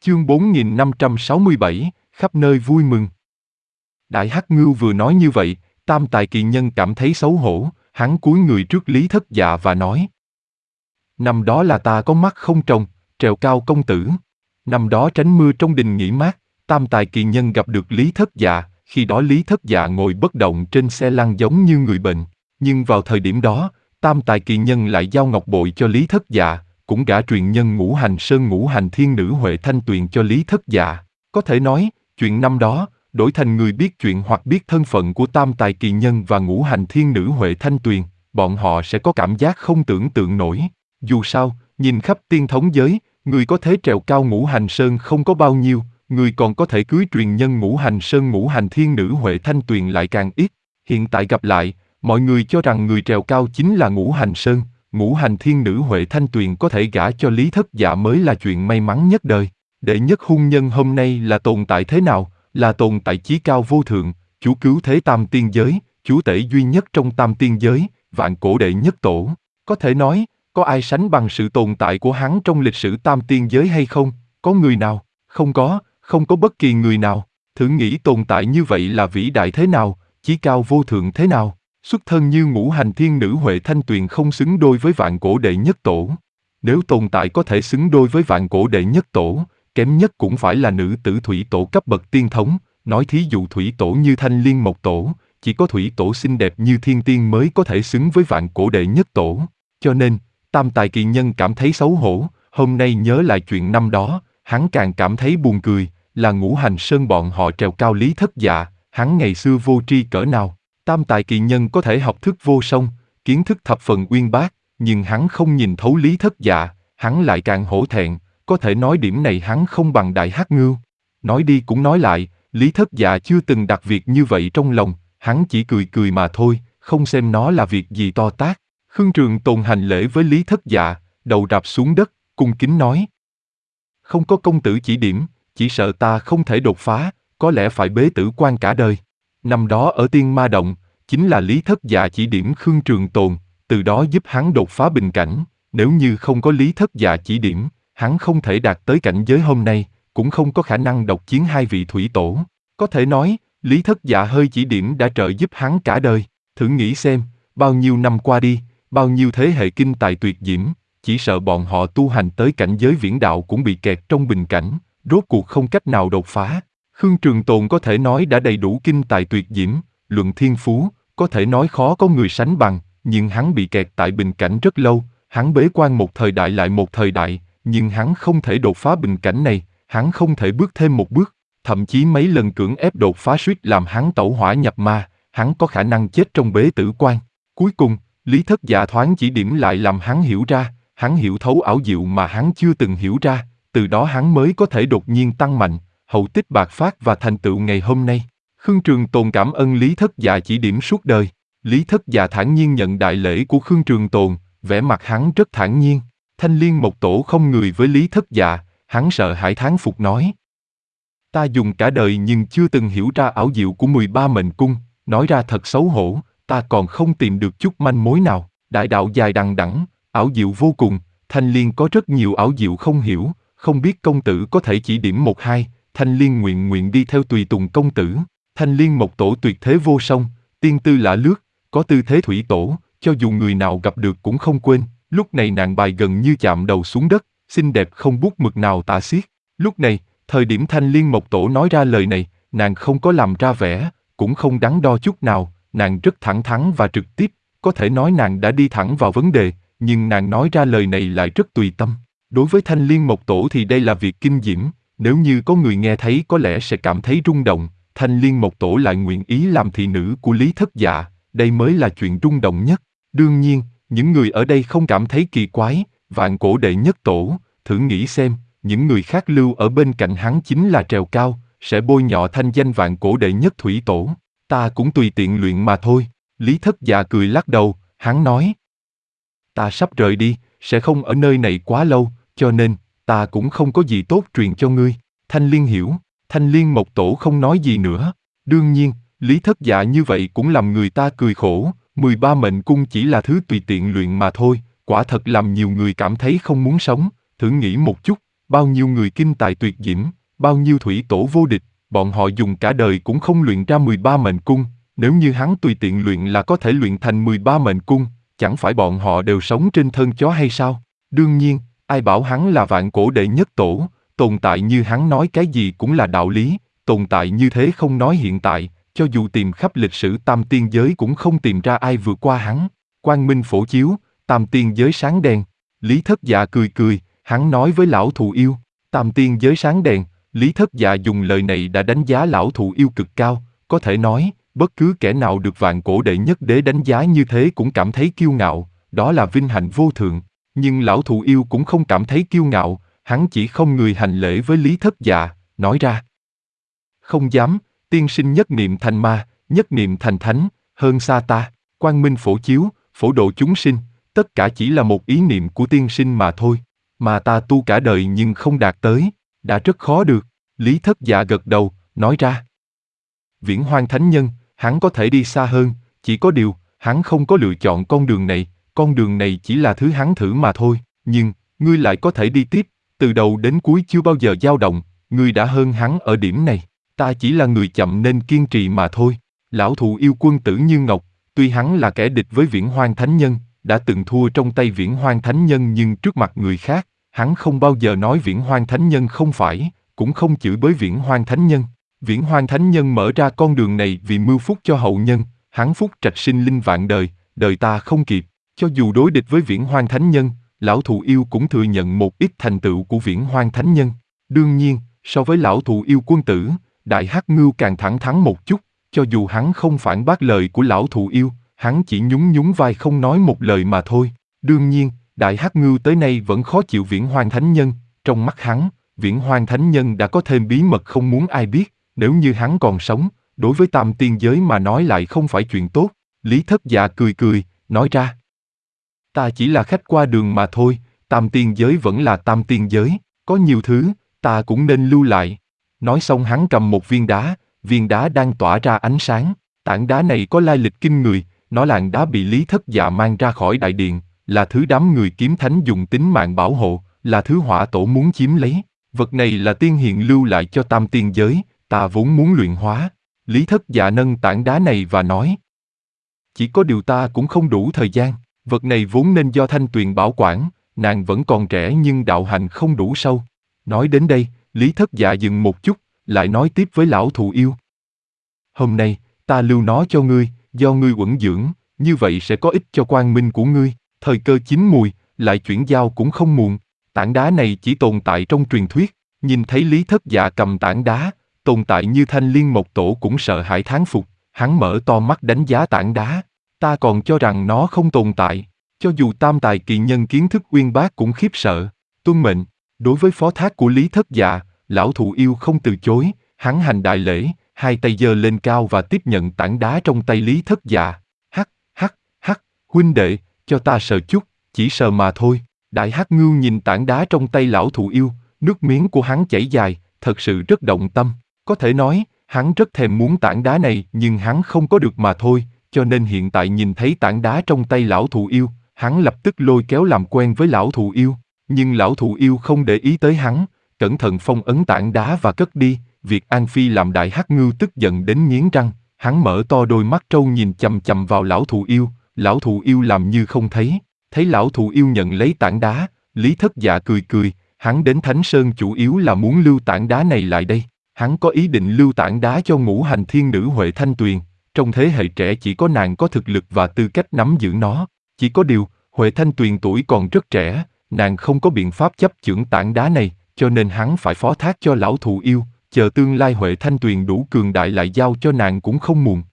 Chương 4567, khắp nơi vui mừng. Đại Hắc Ngưu vừa nói như vậy, Tam Tài Kỳ Nhân cảm thấy xấu hổ, hắn cúi người trước Lý Thất Dạ và nói: Năm đó là ta có mắt không tròng, trèo cao công tử. Năm đó tránh mưa trong đình nghỉ mát, Tam Tài Kỳ Nhân gặp được Lý Thất Dạ, khi đó Lý Thất Dạ ngồi bất động trên xe lăn giống như người bệnh. Nhưng vào thời điểm đó, Tam Tài Kỳ Nhân lại giao ngọc bội cho Lý Thất Dạ, cũng gả truyền nhân Ngũ Hành Sơn Ngũ Hành Thiên Nữ Huệ Thanh Tuyền cho Lý Thất Dạ. Có thể nói, chuyện năm đó, đổi thành người biết chuyện hoặc biết thân phận của Tam Tài Kỳ Nhân và Ngũ Hành Thiên Nữ Huệ Thanh Tuyền, bọn họ sẽ có cảm giác không tưởng tượng nổi. Dù sao, nhìn khắp tiên thống giới, người có thể trèo cao Ngũ Hành Sơn không có bao nhiêu, người còn có thể cưới truyền nhân Ngũ Hành Sơn Ngũ Hành Thiên Nữ Huệ Thanh Tuyền lại càng ít. Hiện tại gặp lại, mọi người cho rằng người trèo cao chính là Ngũ Hành Sơn, Ngũ Hành Thiên Nữ Huệ Thanh Tuyền có thể gả cho Lý Thất Dạ mới là chuyện may mắn nhất đời. Đệ nhất hôn nhân hôm nay là tồn tại thế nào? Là tồn tại chí cao vô thượng, chủ cứu thế tam tiên giới, chúa tể duy nhất trong tam tiên giới, vạn cổ đệ nhất tổ. Có thể nói, có ai sánh bằng sự tồn tại của hắn trong lịch sử tam tiên giới hay không? Có người nào? Không có bất kỳ người nào. Thử nghĩ tồn tại như vậy là vĩ đại thế nào, chí cao vô thượng thế nào? Xuất thân như Ngũ Hành Thiên Nữ Huệ Thanh Tuyền không xứng đôi với vạn cổ đệ nhất tổ. Nếu tồn tại có thể xứng đôi với vạn cổ đệ nhất tổ, kém nhất cũng phải là nữ tử thủy tổ cấp bậc tiên thống. Nói thí dụ thủy tổ như Thanh Liên Mộc Tổ, chỉ có thủy tổ xinh đẹp như thiên tiên mới có thể xứng với vạn cổ đệ nhất tổ. Cho nên, Tam Tài Kỳ Nhân cảm thấy xấu hổ, hôm nay nhớ lại chuyện năm đó, hắn càng cảm thấy buồn cười, là Ngũ Hành Sơn bọn họ trèo cao Lý Thất Dạ, hắn ngày xưa vô tri cỡ nào. Tam Tài Kỳ Nhân có thể học thức vô song, kiến thức thập phần uyên bác, nhưng hắn không nhìn thấu Lý Thất Dạ, hắn lại càng hổ thẹn, có thể nói điểm này hắn không bằng Đại Hắc Ngưu. Nói đi cũng nói lại, Lý Thất Dạ chưa từng đặt việc như vậy trong lòng, hắn chỉ cười cười mà thôi, không xem nó là việc gì to tát. Khương Trường Tồn hành lễ với Lý Thất Dạ, đầu rạp xuống đất, cung kính nói: Không có công tử chỉ điểm, chỉ sợ ta không thể đột phá, có lẽ phải bế tử quan cả đời. Năm đó ở Tiên Ma Động, chính là Lý Thất Dạ chỉ điểm Khương Trường Tồn, từ đó giúp hắn đột phá bình cảnh. Nếu như không có Lý Thất Dạ chỉ điểm, hắn không thể đạt tới cảnh giới hôm nay, cũng không có khả năng độc chiến hai vị thủy tổ. Có thể nói, Lý Thất Dạ hơi chỉ điểm đã trợ giúp hắn cả đời. Thử nghĩ xem, bao nhiêu năm qua đi, bao nhiêu thế hệ kinh tài tuyệt diễm, chỉ sợ bọn họ tu hành tới cảnh giới viễn đạo cũng bị kẹt trong bình cảnh, rốt cuộc không cách nào đột phá. Khương Trường Tồn có thể nói đã đầy đủ kinh tài tuyệt diễm, luận thiên phú, có thể nói khó có người sánh bằng, nhưng hắn bị kẹt tại bình cảnh rất lâu, hắn bế quan một thời đại lại một thời đại, nhưng hắn không thể đột phá bình cảnh này, hắn không thể bước thêm một bước, thậm chí mấy lần cưỡng ép đột phá suýt làm hắn tẩu hỏa nhập ma, hắn có khả năng chết trong bế tử quan. Cuối cùng, Lý Thất Dạ thoáng chỉ điểm lại làm hắn hiểu ra, hắn hiểu thấu ảo diệu mà hắn chưa từng hiểu ra, từ đó hắn mới có thể đột nhiên tăng mạnh, hậu tích bạc phát và thành tựu ngày hôm nay. Khương Trường Tồn cảm ơn Lý Thất Dạ chỉ điểm suốt đời. Lý Thất Dạ thản nhiên nhận đại lễ của Khương Trường Tồn, vẻ mặt hắn rất thản nhiên. Thanh Liên Mộc Tổ không người với Lý Thất Dạ, hắn sợ hãi thán phục nói: Ta dùng cả đời nhưng chưa từng hiểu ra ảo diệu của 13 mệnh cung, nói ra thật xấu hổ, ta còn không tìm được chút manh mối nào. Đại đạo dài đằng đẵng, ảo diệu vô cùng, Thanh Liên có rất nhiều ảo diệu không hiểu, không biết công tử có thể chỉ điểm một hai. Thanh Liên nguyện đi theo tùy tùng công tử. Thanh Liên Mộc Tổ tuyệt thế vô song, tiên tư lả lướt, có tư thế thủy tổ, cho dù người nào gặp được cũng không quên. Lúc này nàng bài gần như chạm đầu xuống đất, xinh đẹp không bút mực nào tả xiết. Lúc này, thời điểm Thanh Liên Mộc Tổ nói ra lời này, nàng không có làm ra vẻ, cũng không đắn đo chút nào, nàng rất thẳng thắn và trực tiếp, có thể nói nàng đã đi thẳng vào vấn đề, nhưng nàng nói ra lời này lại rất tùy tâm. Đối với Thanh Liên Mộc Tổ thì đây là việc kinh diễm, nếu như có người nghe thấy có lẽ sẽ cảm thấy rung động, Thanh Liên Mộc Tổ lại nguyện ý làm thị nữ của Lý Thất Dạ, đây mới là chuyện rung động nhất. Đương nhiên, những người ở đây không cảm thấy kỳ quái, vạn cổ đệ nhất tổ, thử nghĩ xem, những người khác lưu ở bên cạnh hắn chính là trèo cao, sẽ bôi nhọ thanh danh vạn cổ đệ nhất thủy tổ. Ta cũng tùy tiện luyện mà thôi. Lý Thất Dạ cười lắc đầu, hắn nói: Ta sắp rời đi, sẽ không ở nơi này quá lâu, cho nên, ta cũng không có gì tốt truyền cho ngươi. Thanh Liên hiểu, Thanh Liên Mộc Tổ không nói gì nữa. Đương nhiên, Lý Thất Dạ như vậy cũng làm người ta cười khổ, 13 mệnh cung chỉ là thứ tùy tiện luyện mà thôi, quả thật làm nhiều người cảm thấy không muốn sống. Thử nghĩ một chút, bao nhiêu người kinh tài tuyệt diễm, bao nhiêu thủy tổ vô địch, bọn họ dùng cả đời cũng không luyện ra 13 mệnh cung, nếu như hắn tùy tiện luyện là có thể luyện thành 13 mệnh cung, chẳng phải bọn họ đều sống trên thân chó hay sao? Đương nhiên, ai bảo hắn là vạn cổ đệ nhất tổ, tồn tại như hắn nói cái gì cũng là đạo lý, tồn tại như thế không nói hiện tại, cho dù tìm khắp lịch sử tam tiên giới cũng không tìm ra ai vượt qua hắn. Quang minh phổ chiếu, tam tiên giới sáng đèn. Lý Thất Dạ cười cười, hắn nói với lão thù yêu, tam tiên giới sáng đèn. Lý Thất Dạ dùng lời này đã đánh giá lão thù yêu cực cao, có thể nói, bất cứ kẻ nào được vạn cổ đệ nhất đế đánh giá như thế cũng cảm thấy kiêu ngạo, đó là vinh hạnh vô thượng. Nhưng lão thù yêu cũng không cảm thấy kiêu ngạo, hắn chỉ không người hành lễ với Lý Thất Dạ, nói ra. Không dám, tiên sinh nhất niệm thành ma, nhất niệm thành thánh, hơn xa ta, quang minh phổ chiếu, phổ độ chúng sinh, tất cả chỉ là một ý niệm của tiên sinh mà thôi, mà ta tu cả đời nhưng không đạt tới, đã rất khó được. Lý Thất Dạ gật đầu, nói ra. Viễn Hoang Thánh Nhân, hắn có thể đi xa hơn, chỉ có điều, hắn không có lựa chọn con đường này chỉ là thứ hắn thử mà thôi, nhưng, ngươi lại có thể đi tiếp, từ đầu đến cuối chưa bao giờ dao động, ngươi đã hơn hắn ở điểm này, ta chỉ là người chậm nên kiên trì mà thôi. Lão thù yêu quân tử như ngọc, tuy hắn là kẻ địch với Viễn Hoang Thánh Nhân, đã từng thua trong tay Viễn Hoang Thánh Nhân nhưng trước mặt người khác, hắn không bao giờ nói Viễn Hoang Thánh Nhân không phải, cũng không chửi bới Viễn Hoang Thánh Nhân. Viễn Hoang Thánh Nhân mở ra con đường này vì mưu phúc cho hậu nhân, hắn phúc trạch sinh linh vạn đời, đời ta không kịp. Cho dù đối địch với Viễn Hoang Thánh Nhân, lão thù yêu cũng thừa nhận một ít thành tựu của Viễn Hoang Thánh Nhân. Đương nhiên, so với lão thù yêu quân tử, Đại Hắc Ngưu càng thẳng thắn một chút, cho dù hắn không phản bác lời của lão thù yêu, hắn chỉ nhún nhún vai không nói một lời mà thôi. Đương nhiên, Đại Hắc Ngưu tới nay vẫn khó chịu Viễn Hoang Thánh Nhân, trong mắt hắn, Viễn Hoang Thánh Nhân đã có thêm bí mật không muốn ai biết, nếu như hắn còn sống, đối với tam tiên giới mà nói lại không phải chuyện tốt. Lý Thất Dạ cười cười, nói ra. Ta chỉ là khách qua đường mà thôi, tam tiên giới vẫn là tam tiên giới, có nhiều thứ, ta cũng nên lưu lại. Nói xong hắn cầm một viên đá đang tỏa ra ánh sáng, tảng đá này có lai lịch kinh người, nó làn đá bị Lý Thất Dạ mang ra khỏi đại điện, là thứ đám người kiếm thánh dùng tính mạng bảo hộ, là thứ hỏa tổ muốn chiếm lấy. Vật này là tiên hiền lưu lại cho tam tiên giới, ta vốn muốn luyện hóa. Lý Thất Dạ nâng tảng đá này và nói. Chỉ có điều ta cũng không đủ thời gian, vật này vốn nên do Thanh Tuyền bảo quản, nàng vẫn còn trẻ nhưng đạo hạnh không đủ sâu. Nói đến đây, Lý Thất Dạ dừng một chút, lại nói tiếp với lão thù yêu. Hôm nay, ta lưu nó cho ngươi, do ngươi uẩn dưỡng, như vậy sẽ có ích cho quang minh của ngươi, thời cơ chín mùi, lại chuyển giao cũng không muộn. Tảng đá này chỉ tồn tại trong truyền thuyết, nhìn thấy Lý Thất Dạ cầm tảng đá, tồn tại như Thanh Liên Mộc Tổ cũng sợ hãi thán phục, hắn mở to mắt đánh giá tảng đá. Ta còn cho rằng nó không tồn tại, cho dù tam tài kỳ nhân kiến thức uyên bác cũng khiếp sợ. Tuân mệnh, đối với phó thác của Lý Thất Dạ, lão thù yêu không từ chối, hắn hành đại lễ, hai tay giơ lên cao và tiếp nhận tảng đá trong tay Lý Thất Dạ. Hắc, huynh đệ, cho ta sờ chút, chỉ sờ mà thôi. Đại Hắc Ngưu nhìn tảng đá trong tay lão thù yêu, nước miếng của hắn chảy dài, thật sự rất động tâm. Có thể nói, hắn rất thèm muốn tảng đá này nhưng hắn không có được mà thôi, cho nên hiện tại nhìn thấy tảng đá trong tay lão thù yêu, hắn lập tức lôi kéo làm quen với lão thù yêu. Nhưng lão thù yêu không để ý tới hắn, cẩn thận phong ấn tảng đá và cất đi. Việc An Phi làm Đại Hắc Ngưu tức giận đến nghiến răng, hắn mở to đôi mắt trâu nhìn chằm chằm vào lão thù yêu làm như không thấy. Thấy lão thù yêu nhận lấy tảng đá, Lý Thất Dạ cười cười, hắn đến Thánh Sơn chủ yếu là muốn lưu tảng đá này lại đây. Hắn có ý định lưu tảng đá cho ngũ hành thiên nữ Huệ Thanh Tuyền, trong thế hệ trẻ chỉ có nàng có thực lực và tư cách nắm giữ nó. Chỉ có điều, Huệ Thanh Tuyền tuổi còn rất trẻ, nàng không có biện pháp chấp chưởng tảng đá này, cho nên hắn phải phó thác cho lão thù yêu, chờ tương lai Huệ Thanh Tuyền đủ cường đại lại giao cho nàng cũng không muộn.